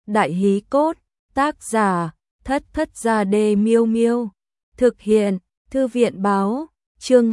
Đại hí cốt, tác giả, Thất Thất Gia Đê Miêu Miêu. Thực hiện, Thư viện báo, chương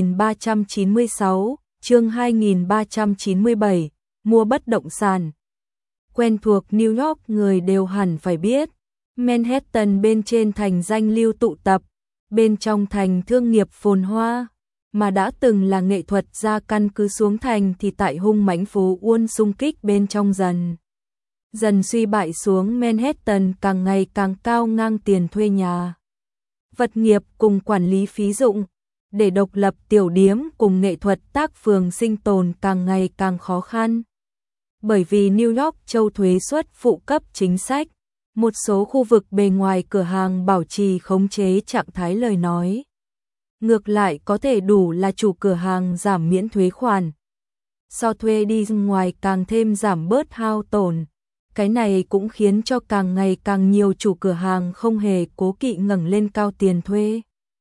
2396, chương 2397, mua bất động sản. Quen thuộc New York người đều hẳn phải biết, Manhattan bên trên thành danh lưu tụ tập, bên trong thành thương nghiệp phồn hoa, mà đã từng là nghệ thuật gia căn cứ xuống thành thì tại hung mãnh phố Uôn xung kích bên trong dần suy bại xuống. Manhattan càng ngày càng cao ngang tiền thuê nhà, vật nghiệp cùng quản lý phí dụng, để độc lập tiểu điếm cùng nghệ thuật tác phường sinh tồn càng ngày càng khó khăn. Bởi vì New York châu thuế suất phụ cấp chính sách, một số khu vực bề ngoài cửa hàng bảo trì khống chế trạng thái lời nói. Ngược lại có thể đủ là chủ cửa hàng giảm miễn thuế khoản. So thuê đi ngoài càng thêm giảm bớt hao tổn. Cái này cũng khiến cho càng ngày càng nhiều chủ cửa hàng không hề cố kỵ ngẩng lên cao tiền thuê.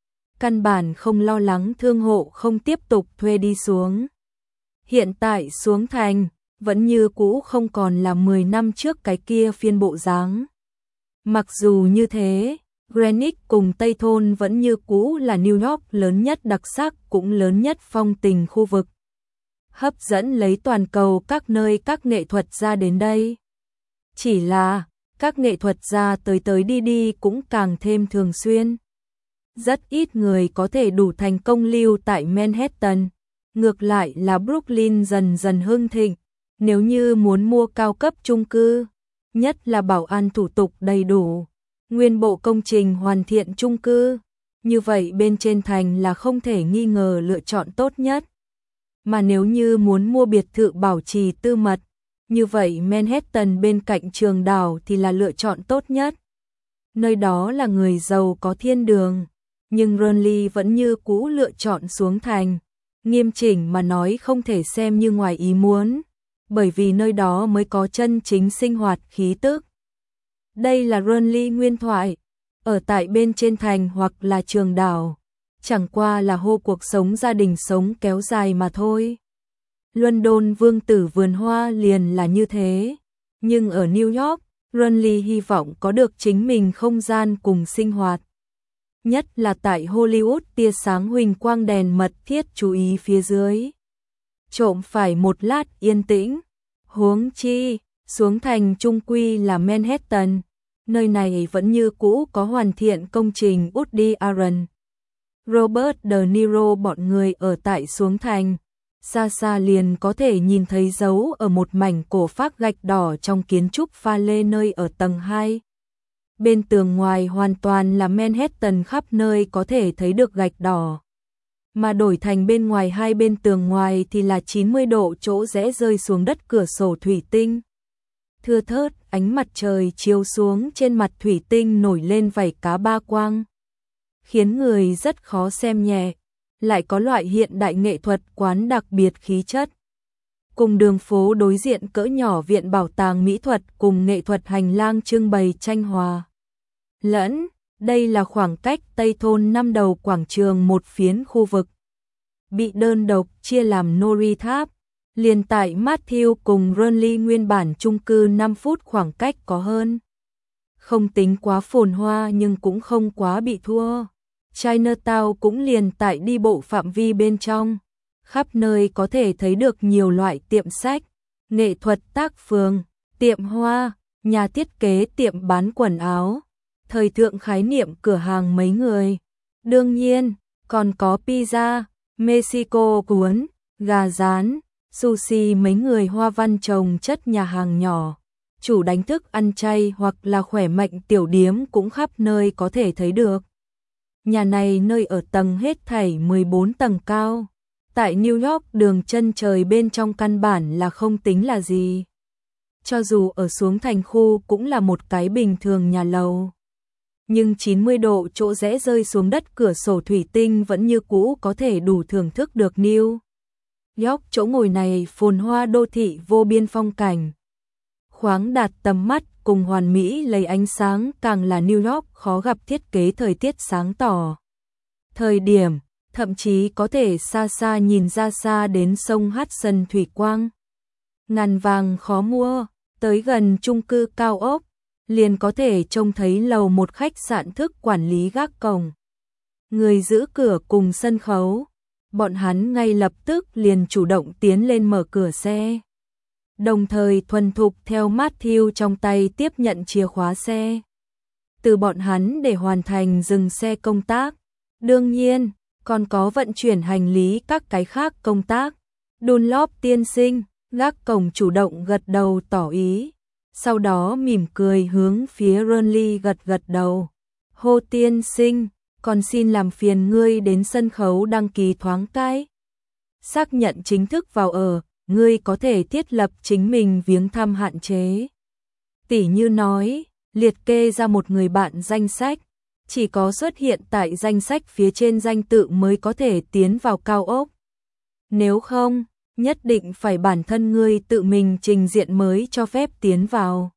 Căn bản không lo lắng thương hộ không tiếp tục thuê đi xuống. Hiện tại xuống thành, vẫn như cũ không còn là 10 năm trước cái kia phiên bộ dáng. Mặc dù như thế, Greenwich cùng Tây Thôn vẫn như cũ là New York lớn nhất đặc sắc cũng lớn nhất phong tình khu vực. Hấp dẫn lấy toàn cầu các nơi các nghệ thuật gia đến đây. Chỉ là, các nghệ thuật gia tới đi cũng càng thêm thường xuyên. Rất ít người có thể đủ thành công lưu tại Manhattan. Ngược lại là Brooklyn dần hưng thịnh. Nếu như muốn mua cao cấp chung cư, nhất là bảo an thủ tục đầy đủ, nguyên bộ công trình hoàn thiện chung cư, như vậy bên trên thành là không thể nghi ngờ lựa chọn tốt nhất. Mà nếu như muốn mua biệt thự bảo trì tư mật, như vậy Manhattan bên cạnh Trường Đảo thì là lựa chọn tốt nhất. Nơi đó là người giàu có thiên đường, nhưng Ronly vẫn như cũ lựa chọn xuống thành. Nghiêm chỉnh mà nói không thể xem như ngoài ý muốn, bởi vì nơi đó mới có chân chính sinh hoạt khí tức. Đây là Ronly nguyên thoại, ở tại bên trên thành hoặc là Trường Đảo, chẳng qua là hô cuộc sống gia đình sống kéo dài mà thôi. London vương tử vườn hoa liền là như thế, nhưng ở New York, Ronly hy vọng có được chính mình không gian cùng sinh hoạt. Nhất là tại Hollywood tia sáng huỳnh quang đèn mật thiết chú ý phía dưới. Trộm phải một lát yên tĩnh, huống chi, xuống thành trung quy là Manhattan, nơi này vẫn như cũ có hoàn thiện công trình Woody Allen, Robert De Niro bọn người ở tại xuống thành. Xa xa liền có thể nhìn thấy dấu ở một mảnh cổ phác gạch đỏ trong kiến trúc pha lê nơi ở tầng 2. Bên tường ngoài hoàn toàn là Manhattan, khắp nơi có thể thấy được gạch đỏ. Mà đổi thành bên ngoài hai bên tường ngoài thì là 90 độ chỗ rẽ rơi xuống đất cửa sổ thủy tinh. Thưa thớt, ánh mặt trời chiếu xuống trên mặt thủy tinh nổi lên vảy cá ba quang, khiến người rất khó xem nhẹ. Lại có loại hiện đại nghệ thuật quán đặc biệt khí chất. Cùng đường phố đối diện cỡ nhỏ viện bảo tàng mỹ thuật cùng nghệ thuật hành lang trưng bày tranh hòa lẫn, đây là khoảng cách Tây Thôn năm đầu quảng trường một phiến khu vực. Bị đơn độc chia làm nori tháp, liền tại Matthew cùng Ronly nguyên bản chung cư 5 phút khoảng cách có hơn. Không tính quá phồn hoa nhưng cũng không quá bị thua. Chinatown cũng liền tại đi bộ phạm vi bên trong, khắp nơi có thể thấy được nhiều loại tiệm sách, nghệ thuật tác phường, tiệm hoa, nhà thiết kế, tiệm bán quần áo, thời thượng khái niệm cửa hàng mấy người. Đương nhiên, còn có pizza, Mexico cuốn, gà rán, sushi mấy người, hoa văn trồng chất nhà hàng nhỏ, chủ đánh thức ăn chay hoặc là khỏe mạnh tiểu điếm cũng khắp nơi có thể thấy được. Nhà này nơi ở tầng hết thảy 14 tầng cao. Tại New York đường chân trời bên trong căn bản là không tính là gì. Cho dù ở xuống thành khu cũng là một cái bình thường nhà lầu. Nhưng 90 độ chỗ rẽ rơi xuống đất cửa sổ thủy tinh vẫn như cũ có thể đủ thưởng thức được New York chỗ ngồi này phồn hoa đô thị vô biên phong cảnh. Khoáng đạt tầm mắt cùng hoàn mỹ lấy ánh sáng, càng là New York khó gặp thiết kế thời tiết sáng tỏ. Thời điểm, thậm chí có thể xa xa nhìn ra xa đến sông Hudson thủy quang. Ngàn vàng khó mua, Tới gần chung cư cao ốc, liền có thể trông thấy lầu một khách sạn thức quản lý gác cổng. Người giữ cửa cùng sân khấu, bọn hắn ngay lập tức liền chủ động tiến lên mở cửa xe. Đồng thời thuần thục theo Matthew trong tay tiếp nhận chìa khóa xe. Từ bọn hắn để hoàn thành dừng xe công tác. Đương nhiên, còn có vận chuyển hành lý các cái khác công tác. Dunlop tiên sinh, gác cổng chủ động gật đầu tỏ ý. Sau đó mỉm cười hướng phía Ronly gật gật đầu. Hô tiên sinh, còn xin làm phiền ngươi đến sân khấu đăng ký thoáng cái. Xác nhận chính thức vào ở, ngươi có thể thiết lập chính mình viếng thăm hạn chế. Tỉ như nói, liệt kê ra một người bạn danh sách, chỉ có xuất hiện tại danh sách phía trên danh tự mới có thể tiến vào cao ốc. Nếu không, nhất định phải bản thân ngươi tự mình trình diện mới cho phép tiến vào.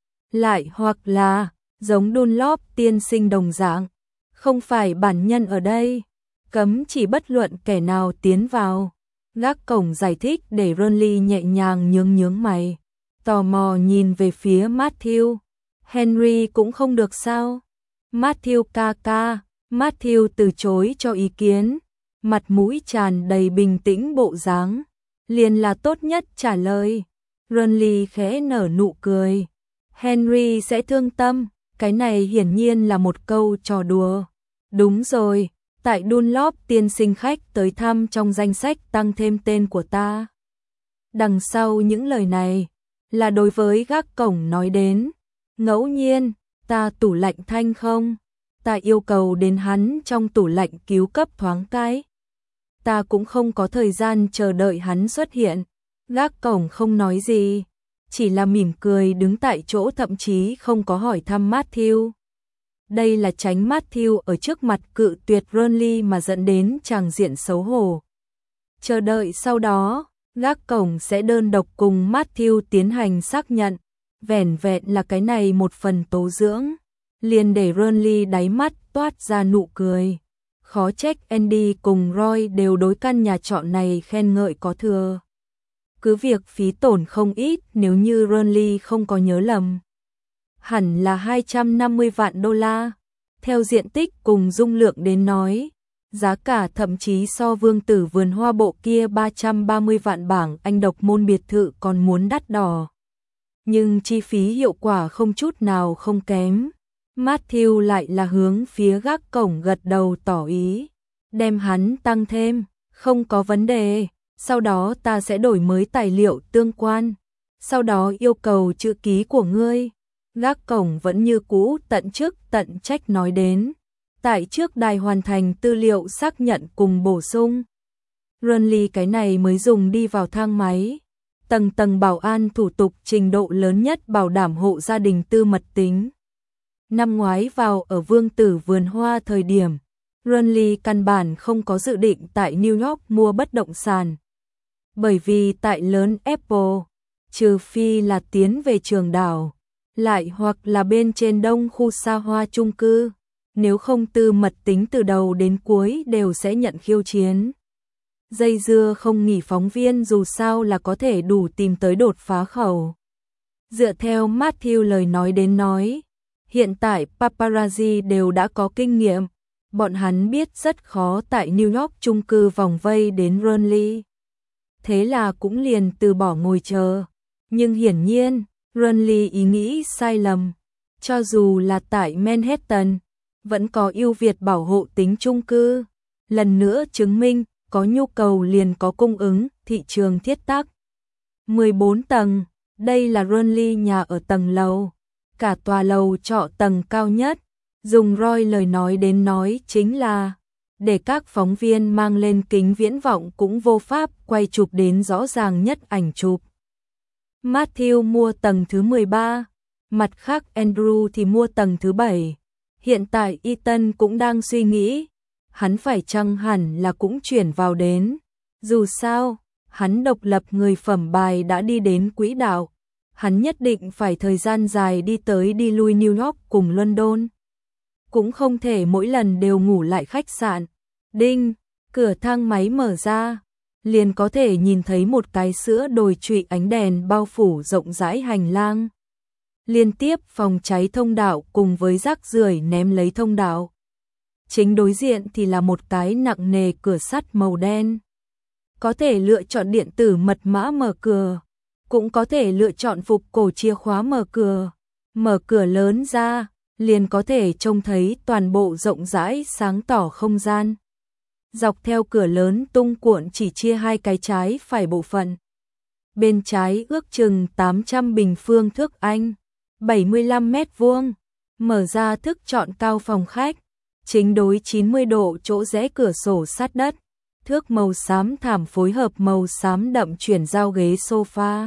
Lại hoặc là, giống Dunlop tiên sinh đồng dạng, không phải bản nhân ở đây, cấm chỉ bất luận kẻ nào tiến vào. Gác cổng giải thích để Ronly nhẹ nhàng nhướng mày, tò mò nhìn về phía Matthew. Henry cũng không được sao? Matthew ca, Matthew từ chối cho ý kiến, mặt mũi tràn đầy bình tĩnh bộ dáng, liền là tốt nhất trả lời. Ronly khẽ nở nụ cười. Henry sẽ thương tâm, cái này hiển nhiên là một câu trò đùa. Đúng rồi, tại Dunlop tiên sinh khách tới thăm trong danh sách tăng thêm tên của ta. Đằng sau những lời này, là đối với gác cổng nói đến. Ngẫu nhiên, ta tủ lạnh thanh không? Ta yêu cầu đến hắn trong tủ lạnh cứu cấp thoáng cái. Ta cũng không có thời gian chờ đợi hắn xuất hiện. Gác cổng không nói gì, chỉ là mỉm cười đứng tại chỗ, thậm chí không có hỏi thăm Matthew. Đây là tránh Matthew ở trước mặt cự tuyệt Ronly mà dẫn đến tràng diện xấu hổ. Chờ đợi sau đó, gác cổng sẽ đơn độc cùng Matthew tiến hành xác nhận. Vẻn vẹn là cái này một phần tố dưỡng, liền để Ronly đáy mắt toát ra nụ cười. Khó trách Andy cùng Roy đều đối căn nhà trọ này khen ngợi có thừa. Cứ việc phí tổn không ít, nếu như Ronly không có nhớ lầm, hẳn là 250 vạn đô la. Theo diện tích cùng dung lượng đến nói, giá cả thậm chí so Vương tử vườn hoa bộ kia 330 vạn bảng Anh độc môn biệt thự còn muốn đắt đỏ. Nhưng chi phí hiệu quả không chút nào không kém. Matthew lại là hướng phía gác cổng gật đầu tỏ ý. Đem hắn tăng thêm, không có vấn đề. Sau đó ta sẽ đổi mới tài liệu tương quan. Sau đó yêu cầu chữ ký của ngươi. Gác cổng vẫn như cũ tận chức tận trách nói đến. Tại trước đài hoàn thành tư liệu xác nhận cùng bổ sung. Ronly cái này mới dùng đi vào thang máy. Tầng tầng bảo an thủ tục trình độ lớn nhất bảo đảm hộ gia đình tư mật tính. Năm ngoái vào ở Vương tử vườn hoa thời điểm, Ronly căn bản không có dự định tại New York mua bất động sản. Bởi vì tại lớn Apple, trừ phi là tiến về trường đảo, lại hoặc là bên trên đông khu xa hoa chung cư, nếu không tư mật tính từ đầu đến cuối đều sẽ nhận khiêu chiến. Dây dưa không nghỉ phóng viên dù sao là có thể đủ tìm tới đột phá khẩu. Dựa theo Matthew lời nói đến nói, hiện tại paparazzi đều đã có kinh nghiệm, bọn hắn biết rất khó tại New York chung cư vòng vây đến Ronly. Thế là cũng liền từ bỏ ngồi chờ. Nhưng hiển nhiên, Ronly ý nghĩ sai lầm. Cho dù là tại Manhattan, vẫn có ưu việt bảo hộ tính chung cư. Lần nữa chứng minh, có nhu cầu liền có cung ứng, thị trường thiết tắc. 14 tầng, đây là Ronly nhà ở tầng lầu. Cả tòa lầu trọ tầng cao nhất, dùng Roy lời nói đến nói chính là, để các phóng viên mang lên kính viễn vọng cũng vô pháp quay chụp đến rõ ràng nhất ảnh chụp. Matthew mua tầng thứ 13, mặt khác Andrew thì mua tầng thứ 7. Hiện tại Ethan cũng đang suy nghĩ, hắn phải chăng hẳn là cũng chuyển vào đến. Dù sao, hắn độc lập người phẩm bài đã đi đến quỹ đạo, hắn nhất định phải thời gian dài đi tới đi lui New York cùng London. Cũng không thể mỗi lần đều ngủ lại khách sạn. Đinh, cửa thang máy mở ra. liền có thể nhìn thấy một cái sữa đồi trụy ánh đèn bao phủ rộng rãi hành lang. Liên tiếp phòng cháy thông đạo cùng với rác rưởi ném lấy thông đạo. Chính đối diện thì là một cái nặng nề cửa sắt màu đen. Có thể lựa chọn điện tử mật mã mở cửa, cũng có thể lựa chọn phục cổ chìa khóa mở cửa. Mở cửa lớn ra, liền có thể trông thấy toàn bộ rộng rãi sáng tỏ không gian. Dọc theo cửa lớn tung cuộn chỉ chia hai cái trái phải bộ phận. Bên trái ước chừng 800 bình phương thước Anh, 75 mét vuông, mở ra thức chọn cao phòng khách, chính đối 90 độ chỗ rẽ cửa sổ sát đất, thước màu xám thảm phối hợp màu xám đậm chuyển giao ghế sofa.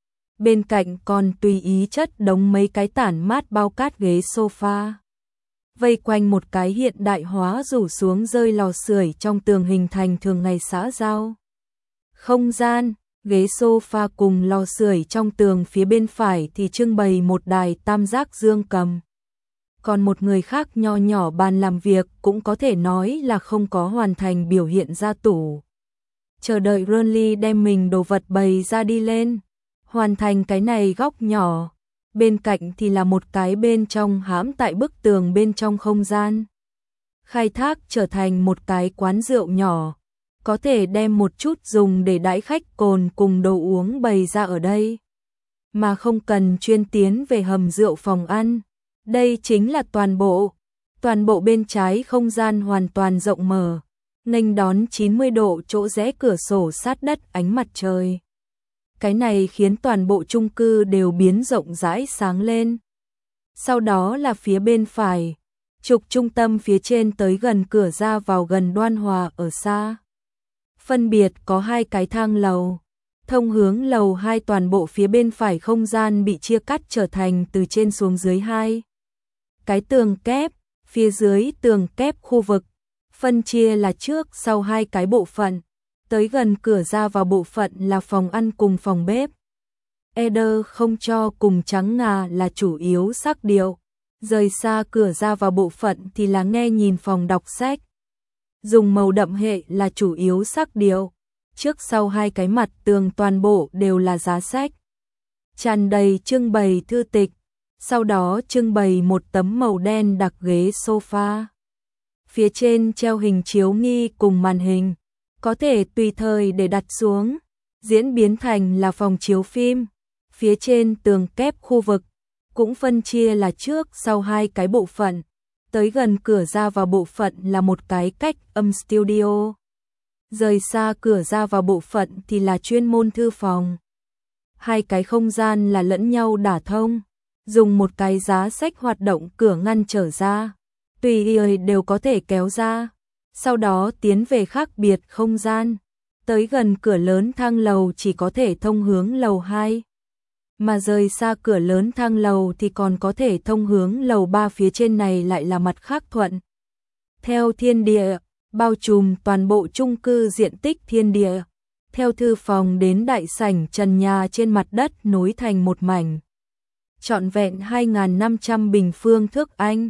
Bên cạnh còn tùy ý chất đống mấy cái tản mát bao cát ghế sofa. Vây quanh một cái hiện đại hóa rủ xuống rơi lò sưởi trong tường hình thành thường ngày xã giao. Không gian, ghế sofa cùng lò sưởi trong tường phía bên phải thì trưng bày một đài tam giác dương cầm. Còn một người khác nho nhỏ bàn làm việc cũng có thể nói là không có hoàn thành biểu hiện ra tủ. Chờ đợi Ronly đem mình đồ vật bày ra đi lên. Hoàn thành cái này góc nhỏ. Bên cạnh thì là một cái bên trong hãm tại bức tường bên trong không gian. Khai thác trở thành một cái quán rượu nhỏ. Có thể đem một chút dùng để đãi khách cồn cùng đồ uống bày ra ở đây. Mà không cần chuyên tiến về hầm rượu phòng ăn. Đây chính là toàn bộ. Toàn bộ bên trái không gian hoàn toàn rộng mở. Nghênh đón 90 độ chỗ rẽ cửa sổ sát đất ánh mặt trời. Cái này khiến toàn bộ chung cư đều biến rộng rãi sáng lên. Sau đó là phía bên phải, trục trung tâm phía trên tới gần cửa ra vào gần Đoan Hòa ở xa. Phân biệt có hai cái thang lầu, thông hướng lầu 2 toàn bộ phía bên phải không gian bị chia cắt trở thành từ trên xuống dưới hai. Cái tường kép, phía dưới tường kép khu vực, phân chia là trước sau hai cái bộ phận. Tới gần cửa ra vào bộ phận là phòng ăn cùng phòng bếp. Eder không cho cùng trắng ngà là chủ yếu sắc điệu. Rời xa cửa ra vào bộ phận thì là nghe nhìn phòng đọc sách. Dùng màu đậm hệ là chủ yếu sắc điệu. Trước sau hai cái mặt tường toàn bộ đều là giá sách. Tràn đầy trưng bày thư tịch. Sau đó trưng bày một tấm màu đen đặc ghế sofa. Phía trên treo hình chiếu nghi cùng màn hình. Có thể tùy thời để đặt xuống, diễn biến thành là phòng chiếu phim. Phía trên tường kép khu vực, cũng phân chia là trước sau hai cái bộ phận. Tới gần cửa ra vào bộ phận là một cái cách âm studio. Rời xa cửa ra vào bộ phận thì là chuyên môn thư phòng. Hai cái không gian là lẫn nhau đả thông, dùng một cái giá sách hoạt động cửa ngăn trở ra. Tùy ý đều có thể kéo ra. Sau đó tiến về khác biệt không gian, tới gần cửa lớn thang lầu chỉ có thể thông hướng lầu 2. Mà rời xa cửa lớn thang lầu thì còn có thể thông hướng lầu 3 phía trên này lại là mặt khác thuận. Theo thiên địa, bao trùm toàn bộ chung cư diện tích thiên địa, theo thư phòng đến đại sảnh trần nhà trên mặt đất nối thành một mảnh. Trọn vẹn 2.500 bình phương thước Anh,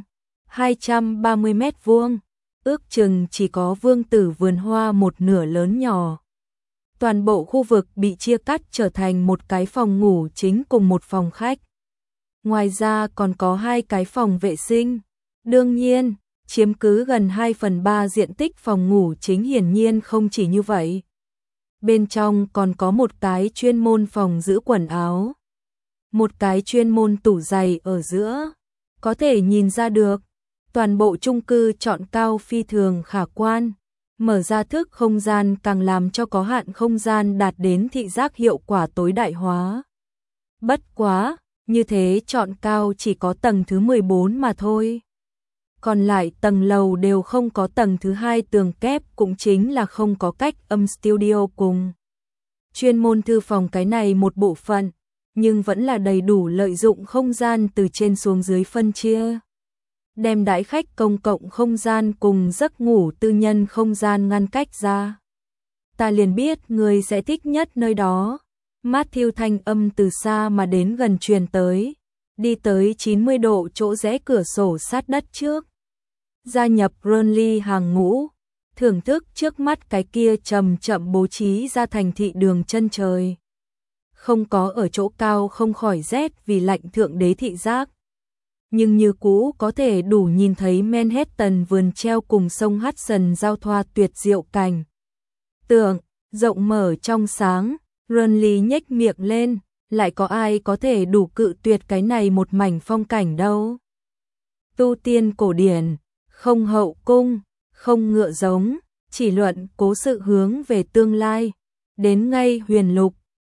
230 mét vuông. Ước chừng chỉ có vương tử vườn hoa một nửa lớn nhỏ. Toàn bộ khu vực bị chia cắt trở thành một cái phòng ngủ chính cùng một phòng khách. Ngoài ra còn có hai cái phòng vệ sinh. Đương nhiên, chiếm cứ gần 2/3 diện tích phòng ngủ chính hiển nhiên không chỉ như vậy. Bên trong còn có một cái chuyên môn phòng giữ quần áo. Một cái chuyên môn tủ giày ở giữa. Có thể nhìn ra được. Toàn bộ chung cư chọn cao phi thường khả quan, mở ra thức không gian càng làm cho có hạn không gian đạt đến thị giác hiệu quả tối đại hóa. Bất quá, như thế chọn cao chỉ có tầng thứ 14 mà thôi. Còn lại tầng lầu đều không có tầng thứ 2 tường kép cũng chính là không có cách âm studio cùng. Chuyên môn thư phòng cái này một bộ phận, nhưng vẫn là đầy đủ lợi dụng không gian từ trên xuống dưới phân chia. Đem đãi khách công cộng không gian cùng giấc ngủ tư nhân không gian ngăn cách ra. Ta liền biết người sẽ thích nhất nơi đó. Matthew thanh âm từ xa mà đến gần truyền tới. Đi tới 90 độ chỗ rẽ cửa sổ sát đất trước. Gia nhập Ronly hàng ngũ. thưởng thức trước mắt cái kia chậm chậm bố trí ra thành thị đường chân trời. Không có ở chỗ cao không khỏi rét vì lạnh thượng đế thị giác. Nhưng như cũ có thể đủ nhìn thấy Manhattan vườn treo cùng sông Hudson giao thoa tuyệt diệu cảnh. Tượng, rộng mở trong sáng, Runley nhếch miệng lên, lại có ai có thể đủ cự tuyệt cái này một mảnh phong cảnh đâu. Tu tiên cổ điển, không hậu cung, không ngựa giống, chỉ luận cố sự hướng về tương lai, đến ngay huyền lục,